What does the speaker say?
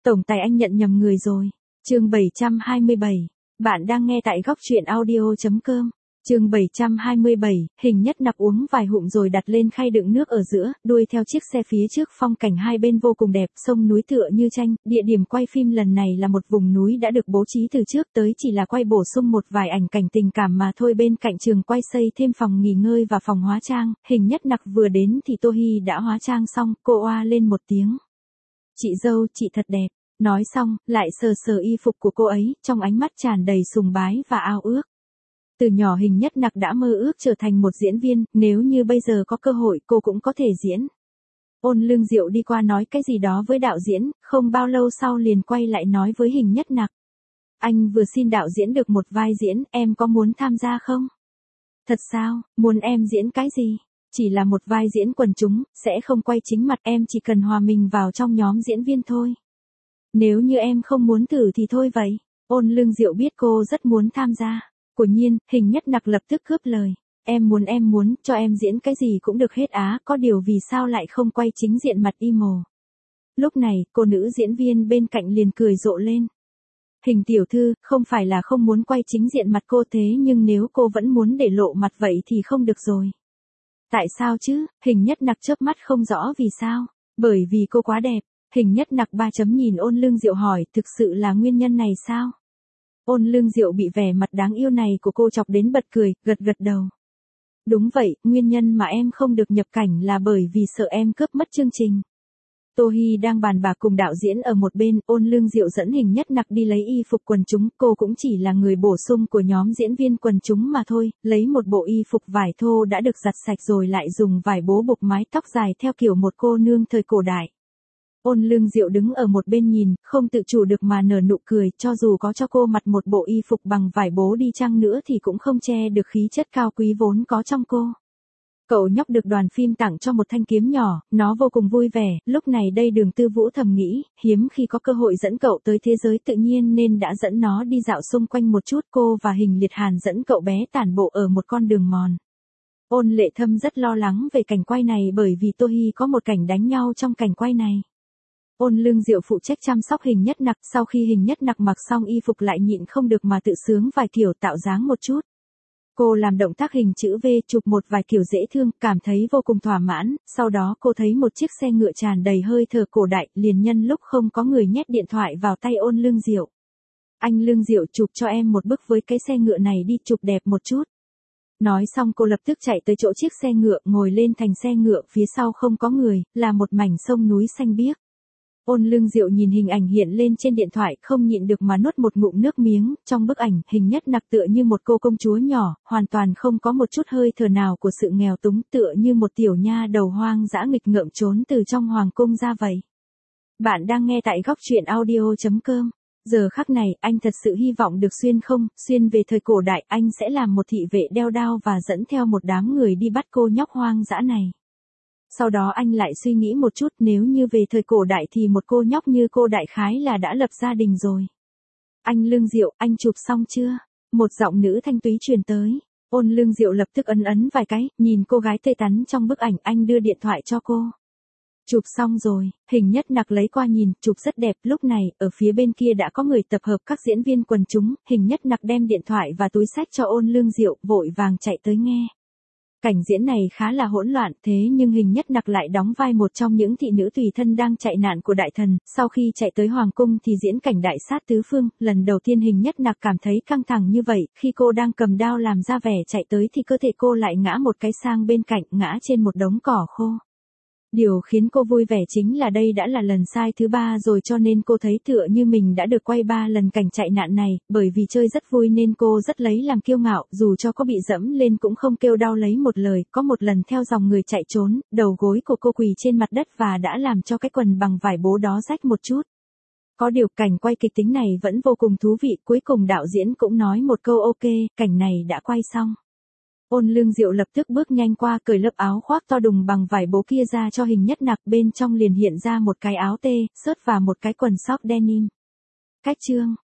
Tổng tài anh nhận nhầm người rồi. Chương 727. Bạn đang nghe tại góc truyện audio.com. Chương 727, Hình Nhất Nặc uống vài ngụm rồi đặt lên khay đựng nước ở giữa, đuôi theo chiếc xe phía trước, phong cảnh hai bên vô cùng đẹp, sông núi tựa như tranh, địa điểm quay phim lần này là một vùng núi đã được bố trí từ trước tới chỉ là quay bổ sung một vài ảnh cảnh tình cảm mà thôi. Bên cạnh trường quay xây thêm phòng nghỉ ngơi và phòng hóa trang, Hình Nhất Nặc vừa đến thì Tô Hi đã hóa trang xong, cô oa lên một tiếng. Chị dâu, chị thật đẹp. Nói xong, lại sờ sờ y phục của cô ấy, trong ánh mắt tràn đầy sùng bái và ao ước. Từ nhỏ Hình Nhất Nặc đã mơ ước trở thành một diễn viên, nếu như bây giờ có cơ hội cô cũng có thể diễn. Ôn Lương Diệu đi qua nói cái gì đó với đạo diễn, không bao lâu sau liền quay lại nói với Hình Nhất Nặc. Anh vừa xin đạo diễn được một vai diễn, em có muốn tham gia không? Thật sao, muốn em diễn cái gì? Chỉ là một vai diễn quần chúng, sẽ không quay chính mặt, em chỉ cần hòa mình vào trong nhóm diễn viên thôi. Nếu như em không muốn thử thì thôi vậy. Ôn Lương Diệu biết cô rất muốn tham gia. Quả nhiên, Hình Nhất Nặc lập tức cướp lời. Em muốn, cho em diễn cái gì cũng được hết á, có điều vì sao lại không quay chính diện mặt emo. Lúc này, cô nữ diễn viên bên cạnh liền cười rộ lên. Hình tiểu thư, không phải là không muốn quay chính diện mặt cô thế nhưng nếu cô vẫn muốn để lộ mặt vậy thì không được rồi. Tại sao chứ? Hình Nhất Nặc chớp mắt không rõ vì sao. Bởi vì cô quá đẹp. Hình Nhất Nặc ba chấm nhìn Ôn Lương Diệu hỏi, thực sự là nguyên nhân này sao? Ôn Lương Diệu bị vẻ mặt đáng yêu này của cô chọc đến bật cười, gật đầu. Đúng vậy, nguyên nhân mà em không được nhập cảnh là bởi vì sợ em cướp mất chương trình. Tô Hi đang bàn bạc cùng đạo diễn ở một bên, Ôn Lương Diệu dẫn Hình Nhất Nặc đi lấy y phục quần chúng, cô cũng chỉ là người bổ sung của nhóm diễn viên quần chúng mà thôi, lấy một bộ y phục vải thô đã được giặt sạch rồi lại dùng vải bố buộc mái tóc dài theo kiểu một cô nương thời cổ đại. Ôn Lương Diệu đứng ở một bên nhìn, không tự chủ được mà nở nụ cười, cho dù có cho cô mặc một bộ y phục bằng vải bố đi chăng nữa thì cũng không che được khí chất cao quý vốn có trong cô. Cậu nhóc được đoàn phim tặng cho một thanh kiếm nhỏ, nó vô cùng vui vẻ, lúc này đây Đường Tư Vũ thầm nghĩ, hiếm khi có cơ hội dẫn cậu tới thế giới tự nhiên nên đã dẫn nó đi dạo xung quanh một chút. Cô và Hình Liệt Hàn dẫn cậu bé tản bộ ở một con đường mòn. Ôn Lệ Thâm rất lo lắng về cảnh quay này bởi vì Tô Hi có một cảnh đánh nhau trong cảnh quay này. Ôn Lương Diệu phụ trách chăm sóc Hình Nhất Nặc, sau khi Hình Nhất Nặc mặc xong y phục lại nhịn không được mà tự sướng vài kiểu tạo dáng một chút. Cô làm động tác hình chữ V chụp một vài kiểu dễ thương, cảm thấy vô cùng thỏa mãn, sau đó cô thấy một chiếc xe ngựa tràn đầy hơi thở cổ đại, liền nhân lúc không có người nhét điện thoại vào tay Ôn Lương Diệu. Anh Lương Diệu chụp cho em một bức với cái xe ngựa này đi, chụp đẹp một chút. Nói xong cô lập tức chạy tới chỗ chiếc xe ngựa, ngồi lên thành xe ngựa, phía sau không có người, là một mảnh sông núi xanh biếc. Ôn Lương Diệu nhìn hình ảnh hiện lên trên điện thoại, không nhịn được mà nuốt một ngụm nước miếng, trong bức ảnh, Hình Nhất Nặc tựa như một cô công chúa nhỏ, hoàn toàn không có một chút hơi thở nào của sự nghèo túng, tựa như một tiểu nha đầu hoang dã nghịch ngợm trốn từ trong hoàng cung ra vậy. Bạn đang nghe tại góc truyện audio.com. Giờ khắc này, anh thật sự hy vọng được xuyên về thời cổ đại, anh sẽ làm một thị vệ đeo đao và dẫn theo một đám người đi bắt cô nhóc hoang dã này. Sau đó anh lại suy nghĩ một chút, nếu như về thời cổ đại thì một cô nhóc như cô đại khái là đã lập gia đình rồi. Anh Lương Diệu, anh chụp xong chưa? Một giọng nữ thanh túy truyền tới. Ôn Lương Diệu lập tức ấn vài cái, nhìn cô gái tươi tắn trong bức ảnh, anh đưa điện thoại cho cô. Chụp xong rồi, Hình Nhất Nặc lấy qua nhìn, chụp rất đẹp. Lúc này, ở phía bên kia đã có người tập hợp các diễn viên quần chúng, Hình Nhất Nặc đem điện thoại và túi xách cho Ôn Lương Diệu, vội vàng chạy tới nghe. Cảnh diễn này khá là hỗn loạn, thế nhưng Hình Nhất Nặc lại đóng vai một trong những thị nữ tùy thân đang chạy nạn của đại thần, sau khi chạy tới hoàng cung thì diễn cảnh đại sát tứ phương, lần đầu tiên Hình Nhất Nặc cảm thấy căng thẳng như vậy, khi cô đang cầm đao làm ra vẻ chạy tới thì cơ thể cô lại ngã một cái sang bên cạnh, ngã trên một đống cỏ khô. Điều khiến cô vui vẻ chính là đây đã là lần sai thứ 3 rồi, cho nên cô thấy tựa như mình đã được quay 3 lần cảnh chạy nạn này, bởi vì chơi rất vui nên cô rất lấy làm kiêu ngạo, dù cho có bị dẫm lên cũng không kêu đau lấy một lời. Có một lần theo dòng người chạy trốn, đầu gối của cô quỳ trên mặt đất và đã làm cho cái quần bằng vải bố đó rách một chút. Có điều cảnh quay kịch tính này vẫn vô cùng thú vị, cuối cùng đạo diễn cũng nói một câu ok, cảnh này đã quay xong. Ôn Lương Diệu lập tức bước nhanh qua, cởi lớp áo khoác to đùng bằng vải bố kia ra cho Hình Nhất Nặc, bên trong liền hiện ra một cái áo tê, sớt và một cái quần sóc denim. Cách chương,